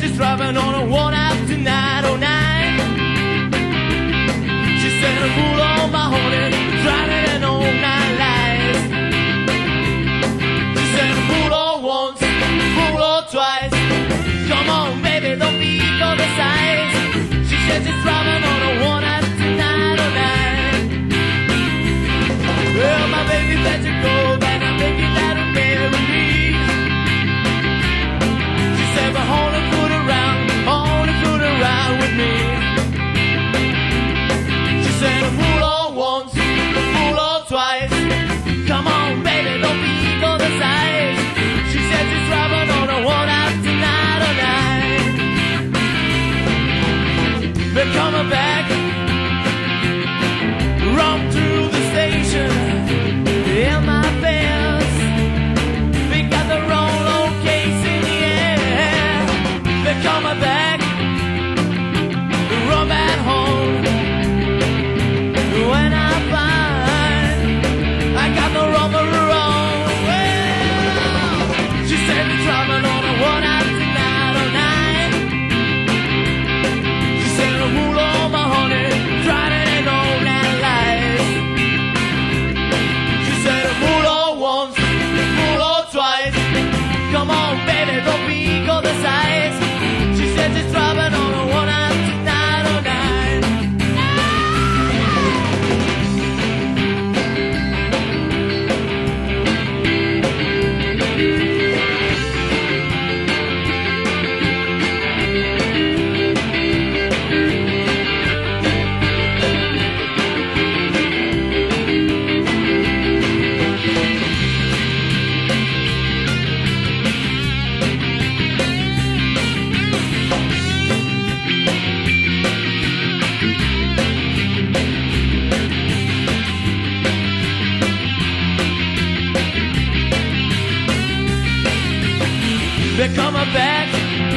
she's driving on a worn out tonight, oh night. She said, "Pull on my honey, driving an all night lies." She said, "Pull on once, pull on twice. Come on, baby, don't be oversized." She said she's driving on a worn out tonight, oh night. Well, my baby better go, and I'm thinking that'll marry me. She said, "But hold a foot around with me." She said, "Pull on once, pull on twice. Come on, baby, don't be oversized." She said she's driving on a worn out tonight, oh night. They're coming back, run through the station in my Benz. We got the wrong location, yeah. They're coming back, run back home. When I find I got the rubber wrong, well, she said we're driving on a worn out tonight, oh night. She said, "Pull on my honey, driving an all night lies." She said, "Pull on once, pull on twice. Come on, baby, don't be oversized." She said she's driving on a worn out tonight, oh night. They're coming back,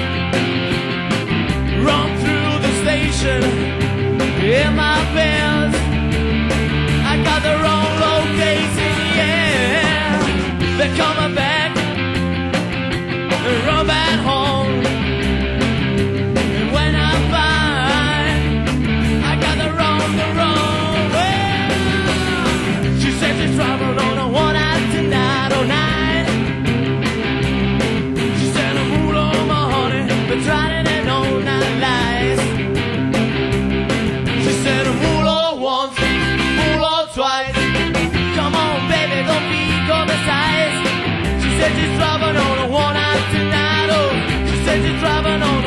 run through the station in my Benz. I got the wrong location, yeah. They're coming back, run back home. And when I find I got the wrong, well, she said she's driving on a one out tonight, oh night. But trying and all night lies. She said, "Pull on once, pull on twice. Come on, baby, don't be oversized." She said she's driving on a one out tonight, oh. She said she's driving on